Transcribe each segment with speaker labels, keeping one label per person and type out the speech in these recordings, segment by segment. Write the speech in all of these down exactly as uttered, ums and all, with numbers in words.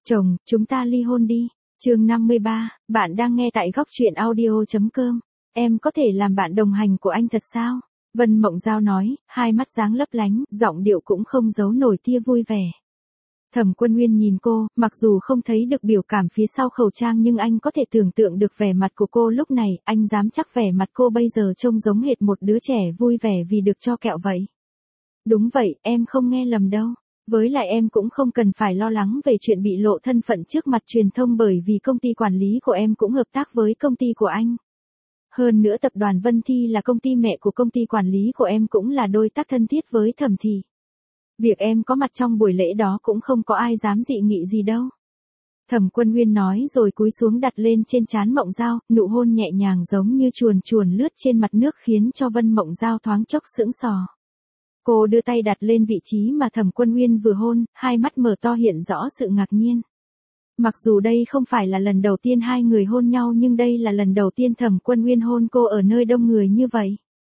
Speaker 1: Chồng, chúng ta ly hôn đi. Chương năm mươi ba, bạn đang nghe tại góc truyện audio.com. Em có thể làm bạn đồng hành của anh thật sao? Vân Mộng Giao nói, hai mắt sáng lấp lánh, giọng điệu cũng không giấu nổi tia vui vẻ. Thẩm Quân Nguyên nhìn cô, mặc dù không thấy được biểu cảm phía sau khẩu trang nhưng anh có thể tưởng tượng được vẻ mặt của cô lúc này, anh dám chắc vẻ mặt cô bây giờ trông giống hệt một đứa trẻ vui vẻ vì được cho kẹo vậy. Đúng vậy, em không nghe lầm đâu. Với lại em cũng không cần phải lo lắng về chuyện bị lộ thân phận trước mặt truyền thông bởi vì công ty quản lý của em cũng hợp tác với công ty của anh. Hơn nữa tập đoàn Vân Thi là công ty mẹ của công ty quản lý của em cũng là đối tác thân thiết với Thẩm Thị. Việc em có mặt trong buổi lễ đó cũng không có ai dám dị nghị gì đâu. Thẩm Quân Nguyên nói rồi cúi xuống đặt lên trên trán Mộng Giao, nụ hôn nhẹ nhàng giống như chuồn chuồn lướt trên mặt nước khiến cho Vân Mộng Giao thoáng chốc sững sờ. Cô đưa tay đặt lên vị trí mà Thẩm Quân Nguyên vừa hôn, hai mắt mở to hiện rõ sự ngạc nhiên. Mặc dù đây không phải là lần đầu tiên hai người hôn nhau nhưng đây là lần đầu tiên Thẩm Quân Nguyên hôn cô ở nơi đông người như vậy.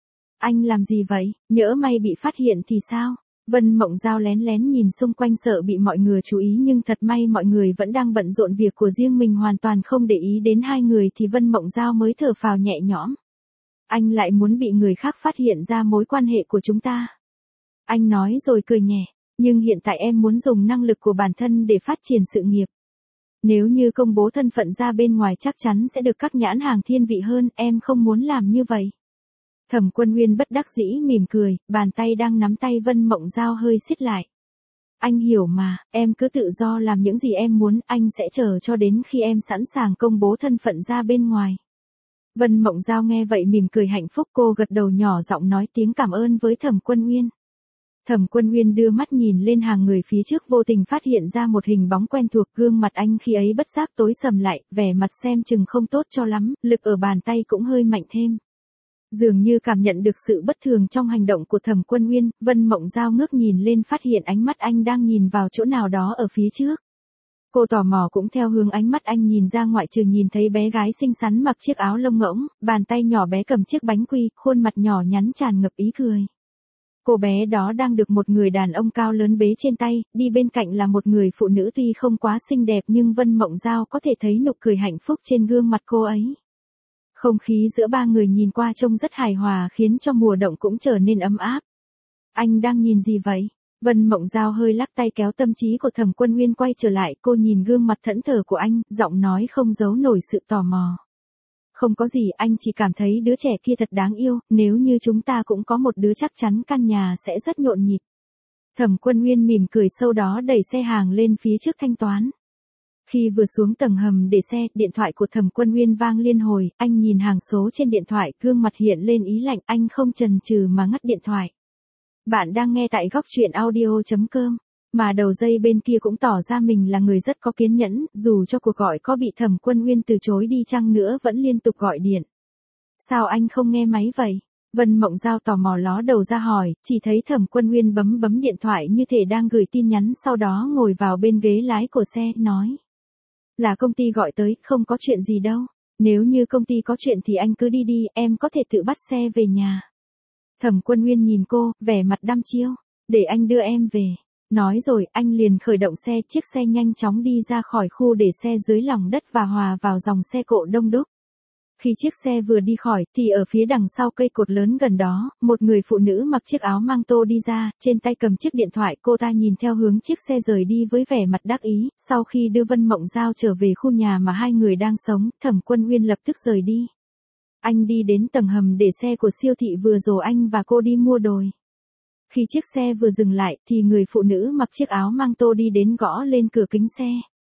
Speaker 1: Anh làm gì vậy, nhỡ may bị phát hiện thì sao? Vân Mộng Giao lén lén nhìn xung quanh sợ bị mọi người chú ý nhưng thật may mọi người vẫn đang bận rộn việc của riêng mình hoàn toàn không để ý đến hai người thì Vân Mộng Giao mới thở phào nhẹ nhõm. Anh lại muốn bị người khác phát hiện ra mối quan hệ của chúng ta. Anh nói rồi cười nhẹ, nhưng hiện tại em muốn dùng năng lực của bản thân để phát triển sự nghiệp. Nếu như công bố thân phận ra bên ngoài chắc chắn sẽ được các nhãn hàng thiên vị hơn, em không muốn làm như vậy. Thẩm Quân Nguyên bất đắc dĩ mỉm cười, bàn tay đang nắm tay Vân Mộng Giao hơi siết lại. Anh hiểu mà, em cứ tự do làm những gì em muốn, anh sẽ chờ cho đến khi em sẵn sàng công bố thân phận ra bên ngoài. Vân Mộng Giao nghe vậy mỉm cười hạnh phúc, cô gật đầu nhỏ giọng nói tiếng cảm ơn với Thẩm Quân Nguyên. Thẩm Quân Nguyên đưa mắt nhìn lên hàng người phía trước vô tình phát hiện ra một hình bóng quen thuộc, gương mặt anh khi ấy bất giác tối sầm lại, vẻ mặt xem chừng không tốt cho lắm, lực ở bàn tay cũng hơi mạnh thêm. Dường như cảm nhận được sự bất thường trong hành động của Thẩm Quân Nguyên, Vân Mộng Giao ngước nhìn lên phát hiện ánh mắt anh đang nhìn vào chỗ nào đó ở phía trước. Cô tò mò cũng theo hướng ánh mắt anh nhìn ra ngoại trừ nhìn thấy bé gái xinh xắn mặc chiếc áo lông ngỗng, bàn tay nhỏ bé cầm chiếc bánh quy, khuôn mặt nhỏ nhắn tràn ngập ý cười. Cô bé đó đang được một người đàn ông cao lớn bế trên tay, đi bên cạnh là một người phụ nữ tuy không quá xinh đẹp nhưng Vân Mộng Giao có thể thấy nụ cười hạnh phúc trên gương mặt cô ấy. Không khí giữa ba người nhìn qua trông rất hài hòa khiến cho mùa đông cũng trở nên ấm áp. Anh đang nhìn gì vậy? Vân Mộng Giao hơi lắc tay kéo tâm trí của Thẩm Quân Nguyên quay trở lại, cô nhìn gương mặt thẫn thờ của anh, giọng nói không giấu nổi sự tò mò. Không có gì, anh chỉ cảm thấy đứa trẻ kia thật đáng yêu, nếu như chúng ta cũng có một đứa chắc chắn căn nhà sẽ rất nhộn nhịp. Thẩm Quân Nguyên mỉm cười sau đó đẩy xe hàng lên phía trước thanh toán. Khi vừa xuống tầng hầm để xe, điện thoại của Thẩm Quân Nguyên vang liên hồi, anh nhìn hàng số trên điện thoại, gương mặt hiện lên ý lạnh, anh không chần chừ mà ngắt điện thoại. Bạn đang nghe tại góc truyện audio.com, mà đầu dây bên kia cũng tỏ ra mình là người rất có kiên nhẫn, dù cho cuộc gọi có bị Thẩm Quân Nguyên từ chối đi chăng nữa vẫn liên tục gọi điện. Sao anh không nghe máy vậy? Vân Mộng Giao tò mò ló đầu ra hỏi, chỉ thấy Thẩm Quân Nguyên bấm bấm điện thoại như thể đang gửi tin nhắn, sau đó ngồi vào bên ghế lái của xe, nói. Là công ty gọi tới, không có chuyện gì đâu. Nếu như công ty có chuyện thì anh cứ đi đi, em có thể tự bắt xe về nhà. Thẩm Quân Nguyên nhìn cô, vẻ mặt đăm chiêu. Để anh đưa em về. Nói rồi, anh liền khởi động xe, chiếc xe nhanh chóng đi ra khỏi khu để xe dưới lòng đất và hòa vào dòng xe cộ đông đúc. Khi chiếc xe vừa đi khỏi, thì ở phía đằng sau cây cột lớn gần đó, một người phụ nữ mặc chiếc áo mang tô đi ra, trên tay cầm chiếc điện thoại, cô ta nhìn theo hướng chiếc xe rời đi với vẻ mặt đắc ý. Sau khi đưa Vân Mộng Giao trở về khu nhà mà hai người đang sống, Thẩm Quân Nguyên lập tức rời đi. Anh đi đến tầng hầm để xe của siêu thị vừa rồi anh và cô đi mua đồ. Khi chiếc xe vừa dừng lại, thì người phụ nữ mặc chiếc áo mang tô đi đến gõ lên cửa kính xe.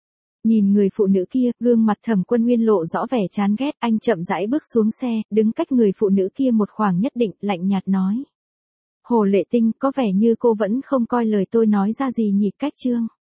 Speaker 1: Nhìn người phụ nữ kia, gương mặt Thẩm Quân Nguyên lộ rõ vẻ chán ghét, anh chậm rãi bước xuống xe, đứng cách người phụ nữ kia một khoảng nhất định, lạnh nhạt nói. Hồ Lệ Tinh, có vẻ như cô vẫn không coi lời tôi nói ra gì nhỉ, Cách Trương.